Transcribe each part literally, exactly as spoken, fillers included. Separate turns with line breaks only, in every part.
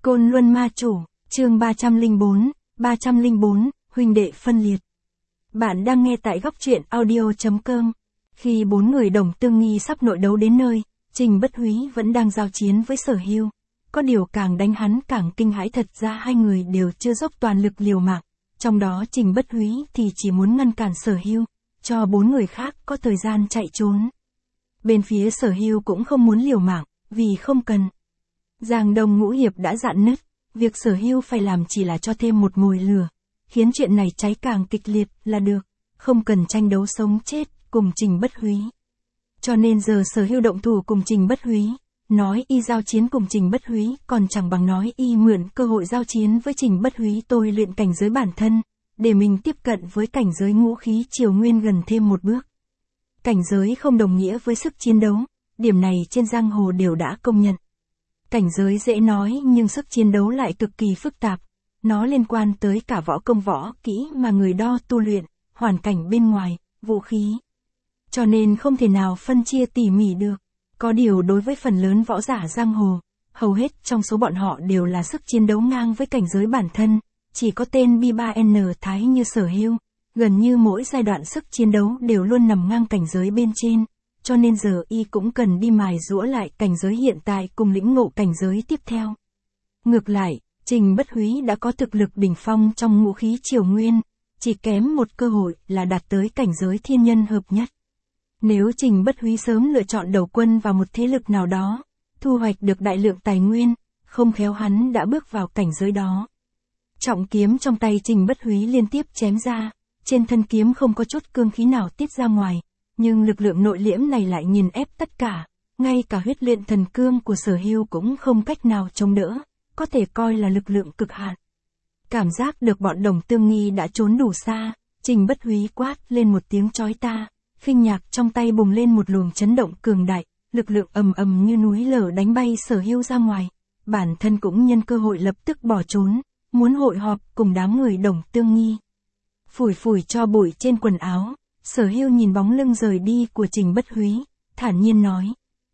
Côn Luân Ma Chủ, chương ba trăm lẻ bốn, ba trăm lẻ bốn, huynh đệ phân liệt. Bạn đang nghe tại góc truyện audio chấm com. Khi bốn người Đồng Tương Nghi sắp nội đấu đến nơi, Trình Bất Húy vẫn đang giao chiến với Sở Hưu. Có điều càng đánh hắn càng kinh hãi, thật ra hai người đều chưa dốc toàn lực liều mạng. Trong đó Trình Bất Húy thì chỉ muốn ngăn cản Sở Hưu, cho bốn người khác có thời gian chạy trốn. Bên phía Sở Hưu cũng không muốn liều mạng, vì không cần. Giang Đông Ngũ Hiệp đã dạn nứt, việc Sở Hưu phải làm chỉ là cho thêm một mồi lửa, khiến chuyện này cháy càng kịch liệt là được, không cần tranh đấu sống chết cùng Trình Bất Húy. Cho nên giờ Sở Hưu động thủ cùng Trình Bất Húy, nói y giao chiến cùng Trình Bất Húy còn chẳng bằng nói y mượn cơ hội giao chiến với Trình Bất Húy tôi luyện cảnh giới bản thân, để mình tiếp cận với cảnh giới ngũ khí triều nguyên gần thêm một bước. Cảnh giới không đồng nghĩa với sức chiến đấu, điểm này trên giang hồ đều đã công nhận. Cảnh giới dễ nói nhưng sức chiến đấu lại cực kỳ phức tạp, nó liên quan tới cả võ công võ kỹ mà người đo tu luyện, hoàn cảnh bên ngoài, vũ khí. Cho nên không thể nào phân chia tỉ mỉ được. Có điều đối với phần lớn võ giả giang hồ, hầu hết trong số bọn họ đều là sức chiến đấu ngang với cảnh giới bản thân, chỉ có tên B ba N Thái như Sở Hưu, gần như mỗi giai đoạn sức chiến đấu đều luôn nằm ngang cảnh giới bên trên, cho nên giờ y cũng cần đi mài giũa lại cảnh giới hiện tại cùng lĩnh ngộ cảnh giới tiếp theo. Ngược lại, Trình Bất Húy đã có thực lực đỉnh phong trong ngũ khí triều nguyên, chỉ kém một cơ hội là đạt tới cảnh giới thiên nhân hợp nhất. Nếu Trình Bất Húy sớm lựa chọn đầu quân vào một thế lực nào đó, thu hoạch được đại lượng tài nguyên, không khéo hắn đã bước vào cảnh giới đó. Trọng kiếm trong tay Trình Bất Húy liên tiếp chém ra, trên thân kiếm không có chút cương khí nào tiết ra ngoài, nhưng lực lượng nội liễm này lại nghiền ép tất cả, ngay cả huyết luyện thần cương của Sở Hưu cũng không cách nào chống đỡ, có thể coi là lực lượng cực hạn. Cảm giác được bọn Đồng Tương Nghi đã trốn đủ xa, Trình Bất Húy quát lên một tiếng chói ta, khinh nhạc trong tay bùng lên một luồng chấn động cường đại, lực lượng ầm ầm như núi lở đánh bay Sở Hưu ra ngoài, bản thân cũng nhân cơ hội lập tức bỏ trốn, muốn hội họp cùng đám người Đồng Tương Nghi. Phủi phủi cho bụi trên quần áo, Sở Hưu nhìn bóng lưng rời đi của Trình Bất Húy, thản nhiên nói: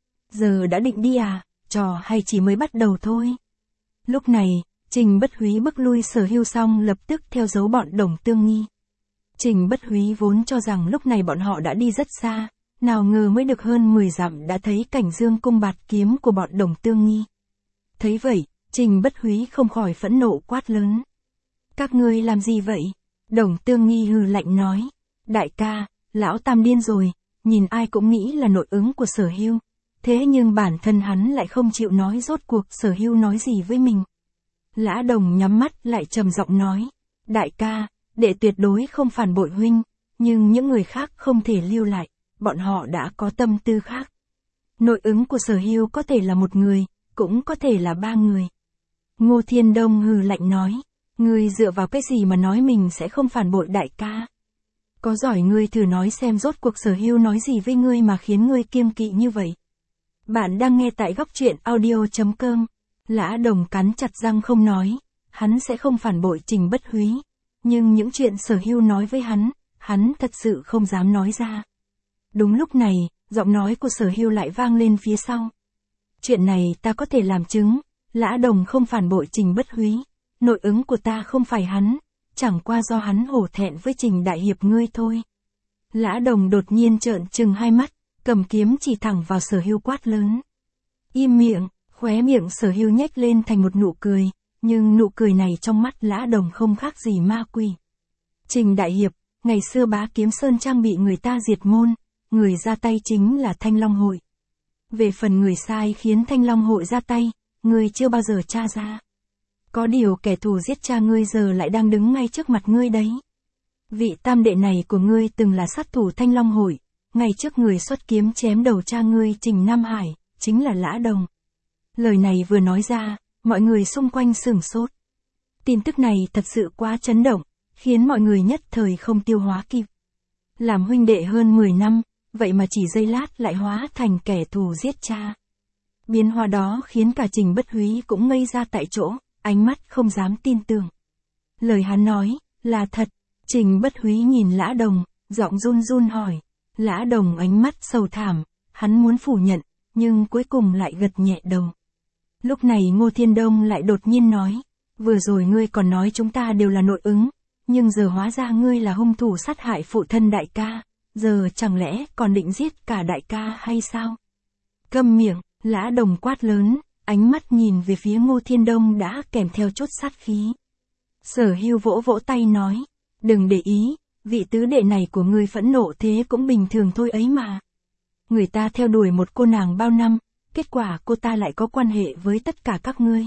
giờ đã định đi à, trò hay chỉ mới bắt đầu thôi. Lúc này, Trình Bất Húy bước lui Sở Hưu xong lập tức theo dấu bọn Đồng Tương Nghi. Trình Bất Húy vốn cho rằng lúc này bọn họ đã đi rất xa, nào ngờ mới được hơn mười dặm đã thấy cảnh dương cung bạt kiếm của bọn Đồng Tương Nghi. Thấy vậy, Trình Bất Húy không khỏi phẫn nộ quát lớn: các ngươi làm gì vậy? Đồng Tương Nghi hừ lạnh nói: đại ca, lão tam điên rồi, nhìn ai cũng nghĩ là nội ứng của Sở Hưu, thế nhưng bản thân hắn lại không chịu nói rốt cuộc Sở Hưu nói gì với mình. Lã Đồng nhắm mắt lại trầm giọng nói: đại ca, đệ tuyệt đối không phản bội huynh, nhưng những người khác không thể lưu lại, bọn họ đã có tâm tư khác. Nội ứng của Sở Hưu có thể là một người, cũng có thể là ba người. Ngô Thiên Đông hừ lạnh nói: ngươi dựa vào cái gì mà nói mình sẽ không phản bội đại ca? Có giỏi ngươi thử nói xem rốt cuộc Sở Hưu nói gì với ngươi mà khiến ngươi kiêng kỵ như vậy. Bạn đang nghe tại góc truyện audio chấm com. Lã Đồng cắn chặt răng không nói, hắn sẽ không phản bội Trình Bất Húy, nhưng những chuyện Sở Hưu nói với hắn, hắn thật sự không dám nói ra. Đúng lúc này, giọng nói của Sở Hưu lại vang lên phía sau. Chuyện này ta có thể làm chứng, Lã Đồng không phản bội Trình Bất Húy, nội ứng của ta không phải hắn, chẳng qua do hắn hổ thẹn với Trình đại hiệp ngươi thôi. Lã Đồng đột nhiên trợn trừng hai mắt, cầm kiếm chỉ thẳng vào Sở Hưu quát lớn: im miệng. Khóe miệng Sở Hưu nhếch lên thành một nụ cười, nhưng nụ cười này trong mắt Lã Đồng không khác gì ma quỷ. Trình đại hiệp, ngày xưa Bá Kiếm Sơn Trang bị người ta diệt môn, người ra tay chính là Thanh Long Hội. Về phần người sai khiến Thanh Long Hội ra tay, ngươi chưa bao giờ tra ra. Có điều kẻ thù giết cha ngươi giờ lại đang đứng ngay trước mặt ngươi đấy. Vị tam đệ này của ngươi từng là sát thủ Thanh Long Hội, ngày trước người xuất kiếm chém đầu cha ngươi Trình Nam Hải, chính là Lã Đồng. Lời này vừa nói ra, mọi người xung quanh sửng sốt. Tin tức này thật sự quá chấn động, khiến mọi người nhất thời không tiêu hóa kịp. Làm huynh đệ hơn mười năm, vậy mà chỉ giây lát lại hóa thành kẻ thù giết cha. Biến hóa đó khiến cả Trình Bất Húy cũng ngây ra tại chỗ, ánh mắt không dám tin tưởng. Lời hắn nói, là thật. Trình Bất Húy nhìn Lã Đồng, giọng run run hỏi. Lã Đồng ánh mắt sầu thảm, hắn muốn phủ nhận, nhưng cuối cùng lại gật nhẹ đầu. Lúc này Ngô Thiên Đông lại đột nhiên nói, vừa rồi ngươi còn nói chúng ta đều là nội ứng, nhưng giờ hóa ra ngươi là hung thủ sát hại phụ thân đại ca, giờ chẳng lẽ còn định giết cả đại ca hay sao? Câm miệng, Lã Đồng quát lớn, ánh mắt nhìn về phía Ngô Thiên Đông đã kèm theo chút sát khí. Sở Hưu vỗ vỗ tay nói, đừng để ý, vị tứ đệ này của ngươi phẫn nộ thế cũng bình thường thôi ấy mà. Người ta theo đuổi một cô nàng bao năm, kết quả cô ta lại có quan hệ với tất cả các ngươi.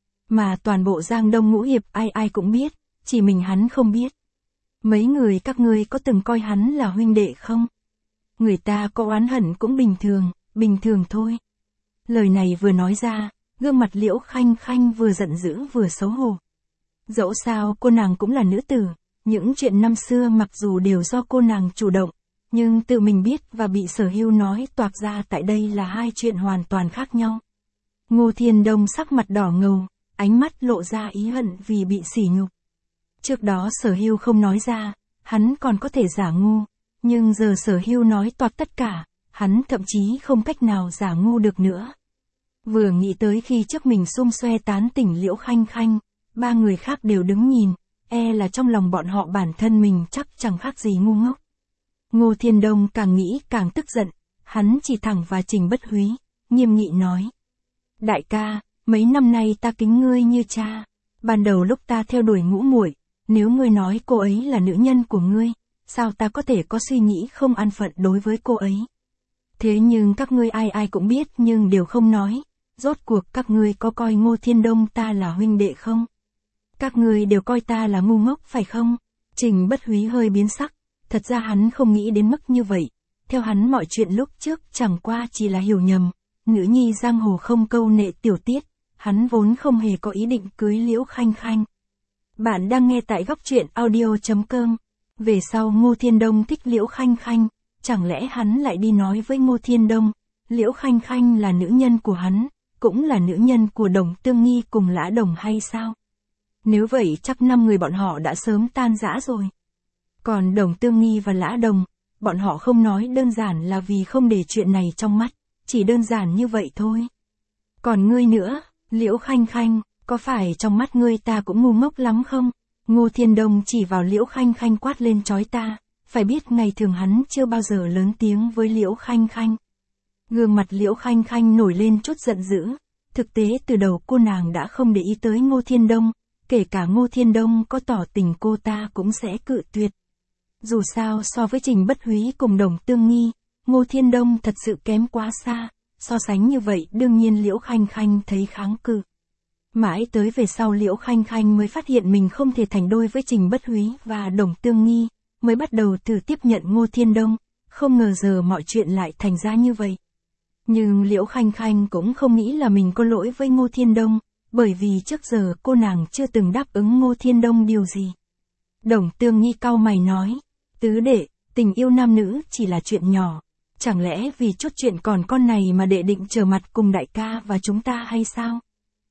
Mà toàn bộ Giang Đông Ngũ Hiệp ai ai cũng biết, chỉ mình hắn không biết. Mấy người các ngươi có từng coi hắn là huynh đệ không? Người ta có oán hận cũng bình thường, bình thường thôi. Lời này vừa nói ra, gương mặt Liễu Khanh Khanh vừa giận dữ vừa xấu hổ. Dẫu sao cô nàng cũng là nữ tử, những chuyện năm xưa mặc dù đều do cô nàng chủ động, nhưng tự mình biết và bị Sở Hưu nói toạc ra tại đây là hai chuyện hoàn toàn khác nhau. Ngô Thiên Đông sắc mặt đỏ ngầu, ánh mắt lộ ra ý hận vì bị sỉ nhục. Trước đó Sở Hưu không nói ra, hắn còn có thể giả ngu, nhưng giờ Sở Hưu nói toạc tất cả, hắn thậm chí không cách nào giả ngu được nữa. Vừa nghĩ tới khi trước mình xung xoe tán tỉnh Liễu Khanh Khanh, ba người khác đều đứng nhìn, e là trong lòng bọn họ bản thân mình chắc chẳng khác gì ngu ngốc. Ngô Thiên Đông càng nghĩ càng tức giận, hắn chỉ thẳng vào Trình Bất Húy, nghiêm nghị nói. Đại ca, mấy năm nay ta kính ngươi như cha, ban đầu lúc ta theo đuổi Ngũ muội, nếu ngươi nói cô ấy là nữ nhân của ngươi, sao ta có thể có suy nghĩ không an phận đối với cô ấy. Thế nhưng các ngươi ai ai cũng biết nhưng đều không nói, rốt cuộc các ngươi có coi Ngô Thiên Đông ta là huynh đệ không? Các ngươi đều coi ta là ngu ngốc phải không? Trình Bất Húy hơi biến sắc, thật ra hắn không nghĩ đến mức như vậy, theo hắn mọi chuyện lúc trước chẳng qua chỉ là hiểu nhầm, nữ nhi giang hồ không câu nệ tiểu tiết, hắn vốn không hề có ý định cưới Liễu Khanh Khanh. Bạn đang nghe tại góc truyện audio chấm com. Về sau Ngô Thiên Đông thích Liễu Khanh Khanh, chẳng lẽ hắn lại đi nói với Ngô Thiên Đông, Liễu Khanh Khanh là nữ nhân của hắn, cũng là nữ nhân của Đồng Tương Nghi cùng Lã Đồng hay sao? Nếu vậy chắc năm người bọn họ đã sớm tan rã rồi. Còn Đồng Tương Nghi và Lã Đồng, bọn họ không nói đơn giản là vì không để chuyện này trong mắt, chỉ đơn giản như vậy thôi. Còn ngươi nữa, Liễu Khanh Khanh, có phải trong mắt ngươi ta cũng ngu ngốc lắm không? Ngô Thiên Đông chỉ vào Liễu Khanh Khanh quát lên chói ta, phải biết ngày thường hắn chưa bao giờ lớn tiếng với Liễu Khanh Khanh. Gương mặt Liễu Khanh Khanh nổi lên chút giận dữ, thực tế từ đầu cô nàng đã không để ý tới Ngô Thiên Đông, kể cả Ngô Thiên Đông có tỏ tình cô ta cũng sẽ cự tuyệt. Dù sao so với Trình Bất Húy cùng Đồng Tương Nghi, Ngô Thiên Đông thật sự kém quá xa, so sánh như vậy đương nhiên Liễu Khanh Khanh thấy kháng cự. Mãi tới về sau Liễu Khanh Khanh mới phát hiện mình không thể thành đôi với Trình Bất Húy và Đồng Tương Nghi, mới bắt đầu thử tiếp nhận Ngô Thiên Đông, không ngờ giờ mọi chuyện lại thành ra như vậy. Nhưng Liễu Khanh Khanh cũng không nghĩ là mình có lỗi với Ngô Thiên Đông, bởi vì trước giờ cô nàng chưa từng đáp ứng Ngô Thiên Đông điều gì. Đồng Tương Nghi cau mày nói, tứ đệ, tình yêu nam nữ chỉ là chuyện nhỏ, chẳng lẽ vì chút chuyện còn con này mà đệ định trở mặt cùng đại ca và chúng ta hay sao?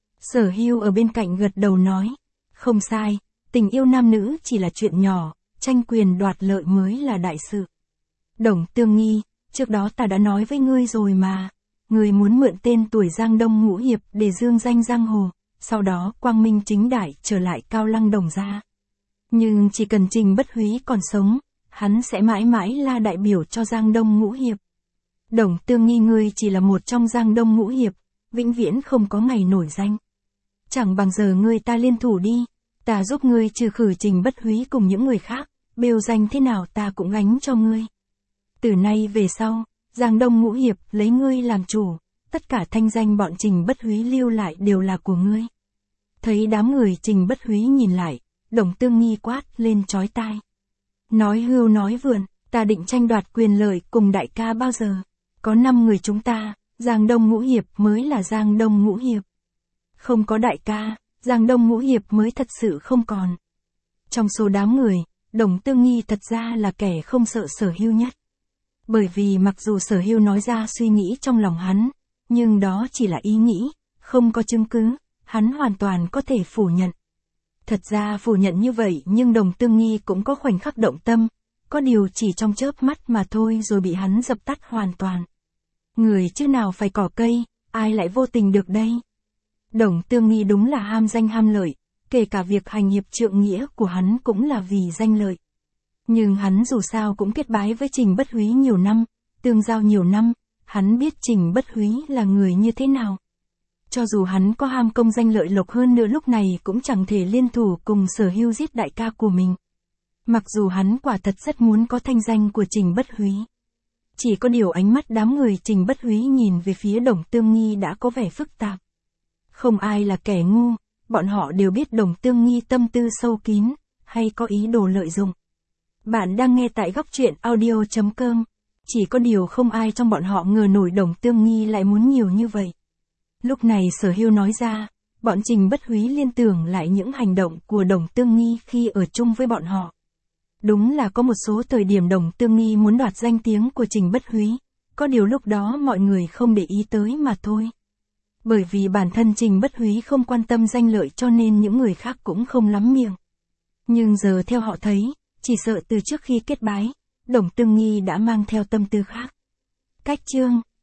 Sở Hưu ở bên cạnh gật đầu nói, không sai, tình yêu nam nữ chỉ là chuyện nhỏ, tranh quyền đoạt lợi mới là đại sự. Đồng Tương Nghi, trước đó ta đã nói với ngươi rồi mà, ngươi muốn mượn tên tuổi Giang Đông Ngũ Hiệp để dương danh giang hồ, sau đó quang minh chính đại trở lại Cao Lăng Đồng gia. Nhưng chỉ cần Trình Bất Húy còn sống, hắn sẽ mãi mãi là đại biểu cho Giang Đông Ngũ Hiệp. Đồng Tương Nghi ngươi chỉ là một trong Giang Đông Ngũ Hiệp, vĩnh viễn không có ngày nổi danh. Chẳng bằng giờ ngươi ta liên thủ đi, ta giúp ngươi trừ khử Trình Bất Húy cùng những người khác, bêu danh thế nào ta cũng gánh cho ngươi. Từ nay về sau, Giang Đông Ngũ Hiệp lấy ngươi làm chủ, tất cả thanh danh bọn Trình Bất Húy lưu lại đều là của ngươi. Thấy đám người Trình Bất Húy nhìn lại, Đồng Tương Nghi quát lên chói tai. Nói hưu nói vượn, ta định tranh đoạt quyền lợi cùng đại ca bao giờ? Có năm người chúng ta, Giang Đông Ngũ Hiệp mới là Giang Đông Ngũ Hiệp. Không có đại ca, Giang Đông Ngũ Hiệp mới thật sự không còn. Trong số đám người, Đồng Tương Nghi thật ra là kẻ không sợ Sở Hưu nhất. Bởi vì mặc dù Sở Hưu nói ra suy nghĩ trong lòng hắn, nhưng đó chỉ là ý nghĩ, không có chứng cứ, hắn hoàn toàn có thể phủ nhận. Thật ra phủ nhận như vậy nhưng Đồng Tương Nghi cũng có khoảnh khắc động tâm, có điều chỉ trong chớp mắt mà thôi rồi bị hắn dập tắt hoàn toàn. Người chứ nào phải cỏ cây, ai lại vô tình được đây? Đồng Tương Nghi đúng là ham danh ham lợi, kể cả việc hành hiệp trượng nghĩa của hắn cũng là vì danh lợi. Nhưng hắn dù sao cũng kết bái với Trình Bất Húy nhiều năm, tương giao nhiều năm, hắn biết Trình Bất Húy là người như thế nào. Cho dù hắn có ham công danh lợi lộc hơn nữa lúc này cũng chẳng thể liên thủ cùng Sở Hưu giết đại ca của mình. Mặc dù hắn quả thật rất muốn có thanh danh của Trình Bất Húy. Chỉ có điều ánh mắt đám người Trình Bất Húy nhìn về phía Đồng Tương Nghi đã có vẻ phức tạp. Không ai là kẻ ngu, bọn họ đều biết Đồng Tương Nghi tâm tư sâu kín, hay có ý đồ lợi dụng. Bạn đang nghe tại góc truyện audio chấm com. Chỉ có điều không ai trong bọn họ ngờ nổi Đồng Tương Nghi lại muốn nhiều như vậy. Lúc này Sở Hưu nói ra, bọn Trình Bất Húy liên tưởng lại những hành động của Đồng Tương Nghi khi ở chung với bọn họ. Đúng là có một số thời điểm Đồng Tương Nghi muốn đoạt danh tiếng của Trình Bất Húy, có điều lúc đó mọi người không để ý tới mà thôi. Bởi vì bản thân Trình Bất Húy không quan tâm danh lợi cho nên những người khác cũng không lắm miệng. Nhưng giờ theo họ thấy, chỉ sợ từ trước khi kết bái, Đồng Tương Nghi đã mang theo tâm tư khác. Cách chương